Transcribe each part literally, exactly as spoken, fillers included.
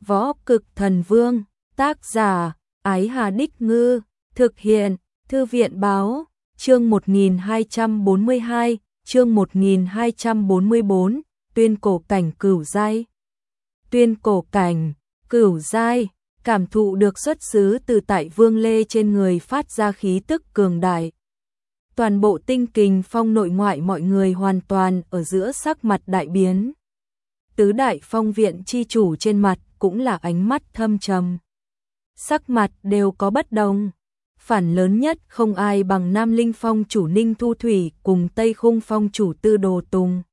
Võ Cực Thần Vương, tác giả, Ái Hà Đích Ngư, thực hiện, Thư viện Báo, chương một nghìn hai trăm bốn mươi hai, chương một nghìn hai trăm bốn mươi bốn, tuyên cổ cảnh cửu giai. Tuyên cổ cảnh, cửu giai, cảm thụ được xuất xứ từ tại Vương Lê trên người phát ra khí tức cường đại. Toàn bộ tinh kình phong nội ngoại mọi người hoàn toàn ở giữa sắc mặt đại biến. Tứ đại phong viện chi chủ trên mặt cũng là ánh mắt thâm trầm. Sắc mặt đều có bất đồng. Phản lớn nhất không ai bằng Nam Linh Phong chủ Ninh Thu Thủy cùng Tây Khung Phong chủ Tư Đồ Tùng.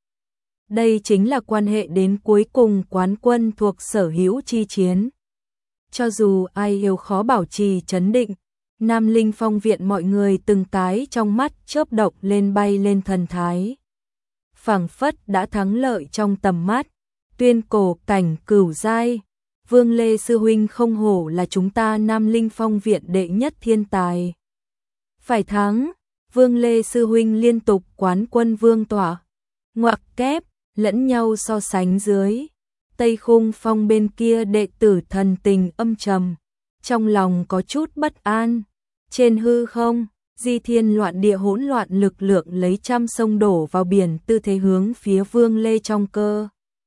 Đây chính là quan hệ đến cuối cùng quán quân thuộc sở hữu chi chiến. Cho dù ai yêu khó bảo trì trấn định, Nam Linh Phong viện mọi người từng cái trong mắt chớp động lên bay lên thần thái. Phảng phất đã thắng lợi trong tầm mắt, tuyên cổ cảnh cửu giai. Vương Lê sư huynh không hổ là chúng ta Nam Linh Phong viện đệ nhất thiên tài. Phải thắng, Vương Lê sư huynh liên tục quán quân vương tỏa. Ngoặc kép, lẫn nhau so sánh dưới. Tây Khung Phong bên kia đệ tử thần tình âm trầm, trong lòng có chút bất an. Trên hư không, di thiên loạn địa hỗn loạn lực lượng lấy trăm sông đổ vào biển tư thế hướng phía Vương Lê trong cơ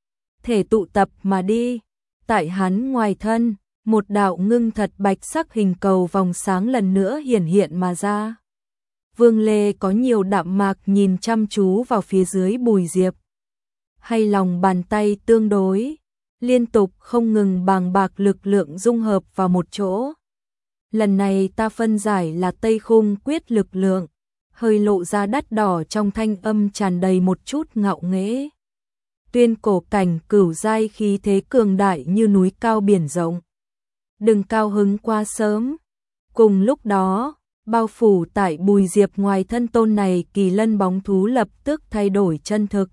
thể tụ tập mà đi. Tại hắn ngoài thân, một đạo ngưng thật bạch sắc hình cầu vòng sáng lần nữa hiển hiện mà ra. Vương Lê có nhiều đạm mạc nhìn chăm chú vào phía dưới Bùi Diệp. Hay lòng bàn tay tương đối, liên tục không ngừng bàng bạc lực lượng dung hợp vào một chỗ. Lần này ta phân giải là Tây Khung quyết lực lượng, hơi lộ ra đắt đỏ trong thanh âm tràn đầy một chút ngạo nghễ. Tuyên cổ cảnh cửu giai khí thế cường đại như núi cao biển rộng. Đừng cao hứng quá sớm. Cùng lúc đó, bao phủ tại Bùi Diệp ngoài thân tôn này kỳ lân bóng thú lập tức thay đổi chân thực.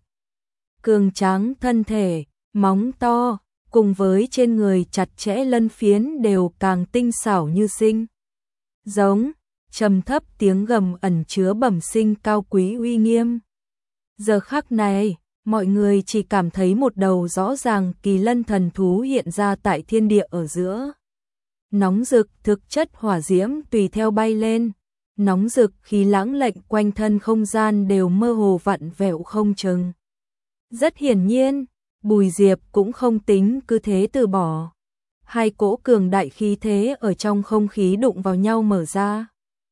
Cường tráng thân thể, móng to, cùng với trên người chặt chẽ lân phiến đều càng tinh xảo như sinh. Giống, trầm thấp tiếng gầm ẩn chứa bẩm sinh cao quý uy nghiêm. Giờ khắc này, mọi người chỉ cảm thấy một đầu rõ ràng kỳ lân thần thú hiện ra tại thiên địa ở giữa. Nóng rực thực chất hỏa diễm tùy theo bay lên, nóng rực khí lãng lệnh quanh thân không gian đều mơ hồ vặn vẹo không chừng. Rất hiển nhiên, Bùi Diệp cũng không tính cứ thế từ bỏ. Hai cỗ cường đại khí thế ở trong không khí đụng vào nhau mở ra.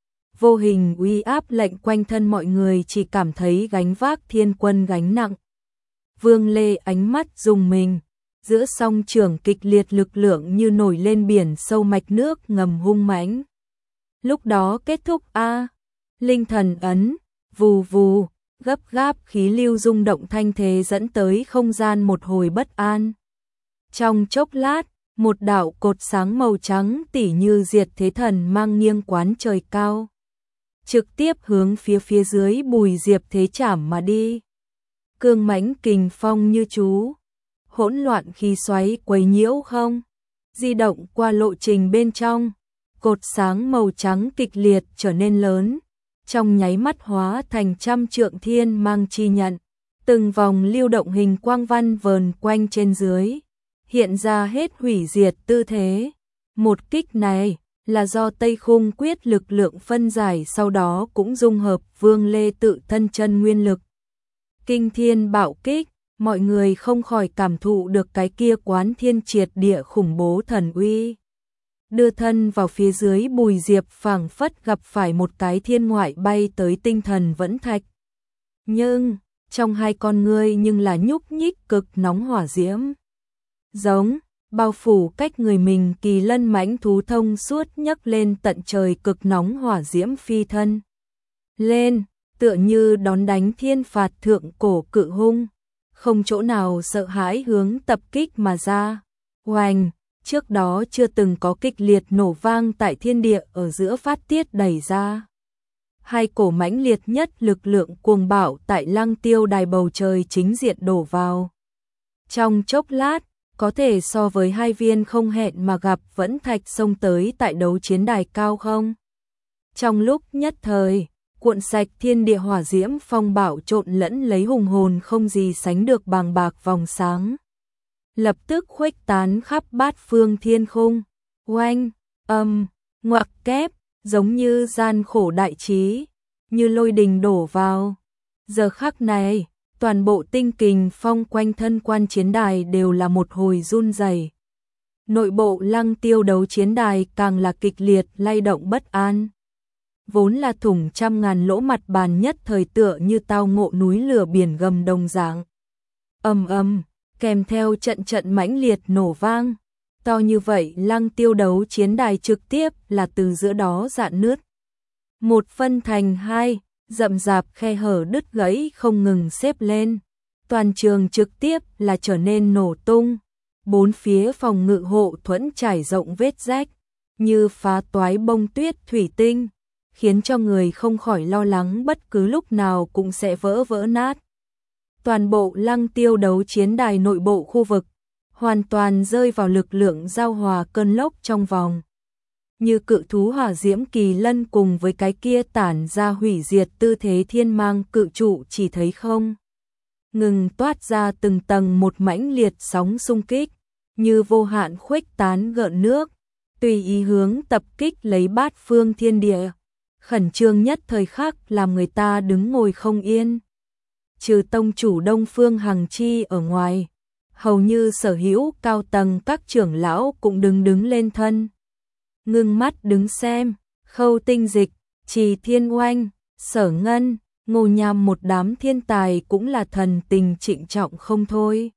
Vô hình uy áp lệnh quanh thân mọi người chỉ cảm thấy gánh vác thiên quân gánh nặng. Vương Lê ánh mắt rùng mình, giữa song trường kịch liệt lực lượng như nổi lên biển sâu mạch nước ngầm hung mãnh. Lúc đó kết thúc a, linh thần ấn, vù vù, gấp gáp khí lưu rung động thanh thế dẫn tới không gian một hồi bất an. Trong chốc lát, một đạo cột sáng màu trắng tỉ như diệt thế thần mang nghiêng quán trời cao, trực tiếp hướng phía phía dưới Bùi Diệp thế chảm mà đi. Cương mãnh kình phong như chú, hỗn loạn khí xoáy quấy nhiễu không, di động qua lộ trình bên trong, cột sáng màu trắng kịch liệt trở nên lớn, trong nháy mắt hóa thành trăm trượng thiên mang chi nhận, từng vòng lưu động hình quang văn vờn quanh trên dưới, hiện ra hết hủy diệt tư thế. Một kích này là do Tây Khung quyết lực lượng phân giải, sau đó cũng dung hợp Vương Lê tự thân chân nguyên lực. Kinh thiên bạo kích, mọi người không khỏi cảm thụ được cái kia quán thiên triệt địa khủng bố thần uy. Đưa thân vào phía dưới Bùi Diệp phảng phất gặp phải một cái thiên ngoại bay tới tinh thần vẫn thạch. Nhưng, trong hai con ngươi nhưng là nhúc nhích cực nóng hỏa diễm. Giống, bao phủ cách người mình kỳ lân mãnh thú thông suốt nhấc lên tận trời cực nóng hỏa diễm phi thân. Lên, tựa như đón đánh thiên phạt thượng cổ cự hung, không chỗ nào sợ hãi hướng tập kích mà ra. Oanh, trước đó chưa từng có kịch liệt nổ vang tại thiên địa ở giữa phát tiết đẩy ra. Hai cổ mãnh liệt nhất lực lượng cuồng bạo tại Lăng Tiêu đài bầu trời chính diện đổ vào. Trong chốc lát, có thể so với hai viên không hẹn mà gặp vẫn thạch xông tới tại đấu chiến đài cao không. Trong lúc nhất thời, cuộn sạch thiên địa hỏa diễm phong bạo trộn lẫn lấy hùng hồn không gì sánh được bàng bạc vòng sáng. lập tức khuếch tán khắp bát phương thiên khung. Oanh, âm, ngoặc kép, giống như gian khổ đại trí, như lôi đình đổ vào. Giờ khắc này, toàn bộ tinh kình phong quanh thân quan chiến đài đều là một hồi run rẩy. Nội bộ Lăng Tiêu đấu chiến đài càng là kịch liệt lay động bất an. Vốn là thủng trăm ngàn lỗ mặt bàn nhất thời tựa như tao ngộ núi lửa biển gầm đồng dạng. Ầm ầm, kèm theo trận trận mãnh liệt nổ vang. To như vậy Lăng Tiêu đấu chiến đài trực tiếp là từ giữa đó rạn nứt. Một phân thành hai, rậm rạp khe hở đứt gãy không ngừng xếp lên. Toàn trường trực tiếp là trở nên nổ tung. Bốn phía phòng ngự hộ thuẫn trải rộng vết rách, như phá toái bông tuyết thủy tinh, khiến cho người không khỏi lo lắng bất cứ lúc nào cũng sẽ vỡ vỡ nát. Toàn bộ Lăng Tiêu đấu chiến đài nội bộ khu vực hoàn toàn rơi vào lực lượng giao hòa cơn lốc trong vòng. Như cự thú hỏa diễm kỳ lân cùng với cái kia tản ra hủy diệt tư thế thiên mang cự trụ chỉ thấy không ngừng toát ra từng tầng một mãnh liệt sóng xung kích, như vô hạn khuếch tán gợn nước, tùy ý hướng tập kích lấy bát phương thiên địa. Khẩn trương nhất thời khắc làm người ta đứng ngồi không yên. Trừ tông chủ Đông Phương Hằng Chi ở ngoài, hầu như sở hữu cao tầng các trưởng lão cũng đứng đứng lên thân. Ngưng mắt đứng xem, Khâu Tinh Dịch, Trì Thiên Oanh, Sở Ngân, Ngô Nham một đám thiên tài cũng là thần tình trịnh trọng không thôi.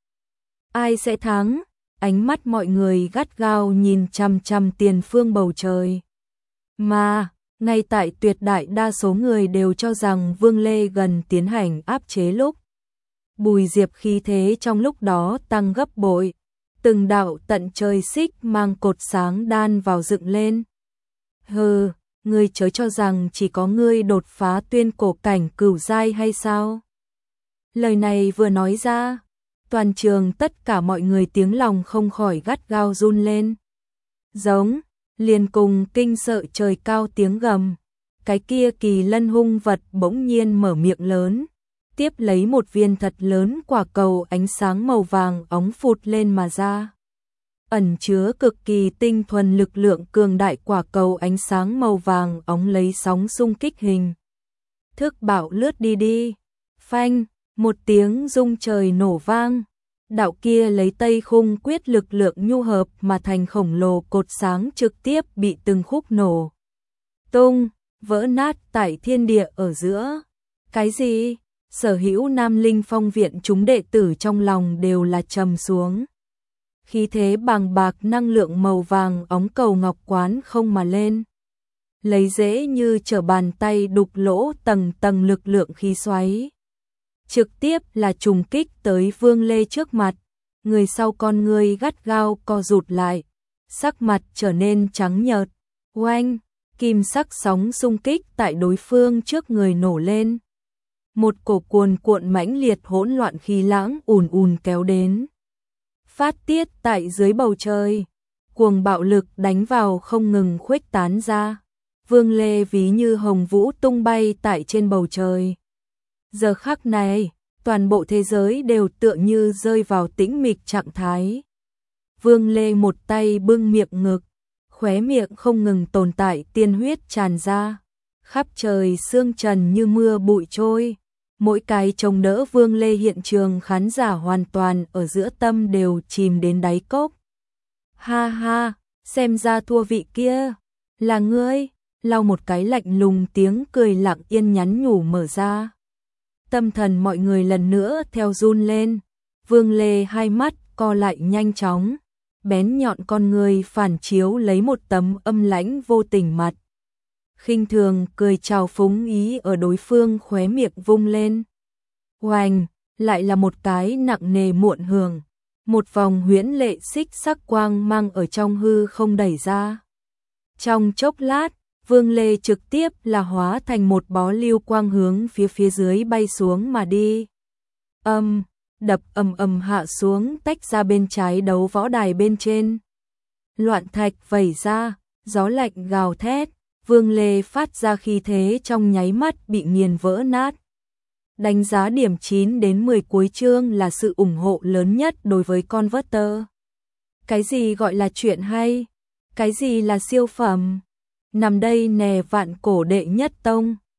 Ai sẽ thắng? Ánh mắt mọi người gắt gao nhìn chằm chằm tiền phương bầu trời. Mà, ngay tại tuyệt đại đa số người đều cho rằng Vương Lê gần tiến hành áp chế lúc. Bùi Diệp khí thế trong lúc đó tăng gấp bội. Từng đạo tận trời xích mang cột sáng đan vào dựng lên. Hừ, ngươi chớ cho rằng chỉ có ngươi đột phá tuyên cổ cảnh cửu giai hay sao? Lời này vừa nói ra, toàn trường tất cả mọi người tiếng lòng không khỏi gắt gao run lên. Giống, liền cùng kinh sợ trời cao tiếng gầm. Cái kia kỳ lân hung vật bỗng nhiên mở miệng lớn, tiếp lấy một viên thật lớn quả cầu ánh sáng màu vàng óng phụt lên mà ra. Ẩn chứa cực kỳ tinh thuần lực lượng cường đại quả cầu ánh sáng màu vàng óng lấy sóng xung kích hình thức bạo lướt đi đi. Phanh, một tiếng rung trời nổ vang. Đạo kia lấy Tây Khung quyết lực lượng nhu hợp mà thành khổng lồ cột sáng trực tiếp bị từng khúc nổ tung, vỡ nát tại thiên địa ở giữa. Cái gì? Sở hữu Nam Linh Phong viện chúng đệ tử trong lòng đều là trầm xuống. Khí thế bàng bạc năng lượng màu vàng óng cầu ngọc quán không mà lên. Lấy dễ như trở bàn tay đục lỗ tầng tầng lực lượng khí xoáy. Trực tiếp là trùng kích tới Vương Lê trước mặt. Người sau con người gắt gao co rụt lại. Sắc mặt trở nên trắng nhợt. Oanh, kim sắc sóng xung kích tại đối phương trước người nổ lên. Một cổ cuồn cuộn mãnh liệt hỗn loạn khí lãng ùn ùn kéo đến. Phát tiết tại dưới bầu trời. Cuồng bạo lực đánh vào không ngừng khuếch tán ra. Vương Lê ví như hồng vũ tung bay tại trên bầu trời. Giờ khắc này, toàn bộ thế giới đều tựa như rơi vào tĩnh mịch trạng thái. Vương Lê một tay bưng miệng ngực, khóe miệng không ngừng tồn tại tiên huyết tràn ra. Khắp trời sương trần như mưa bụi trôi. Mỗi cái chống đỡ Vương Lê hiện trường khán giả hoàn toàn ở giữa tâm đều chìm đến đáy cốc. Ha ha, xem ra thua vị kia. Là ngươi, lau một cái lạnh lùng tiếng cười lặng yên nhắn nhủ mở ra. Tâm thần mọi người lần nữa theo run lên. Vương Lê hai mắt co lại nhanh chóng. Bén nhọn con người phản chiếu lấy một tấm âm lãnh vô tình mặt. Khinh thường cười chào phúng ý ở đối phương khóe miệng vung lên. Oanh, lại là một cái nặng nề muộn hưởng. Một vòng huyễn lệ xích sắc quang mang ở trong hư không đẩy ra. Trong chốc lát, Vương Lê trực tiếp là hóa thành một bó lưu quang hướng phía phía dưới bay xuống mà đi. Âm, đập ầm ầm hạ xuống tách ra bên trái đấu võ đài bên trên. Loạn thạch vẩy ra, gió lạnh gào thét. Vương Lê phát ra khí thế trong nháy mắt bị nghiền vỡ nát. Đánh giá điểm chín đến mười cuối chương là sự ủng hộ lớn nhất đối với Converter. Cái gì gọi là chuyện hay? Cái gì là siêu phẩm? Nằm đây nè vạn cổ đệ nhất tông.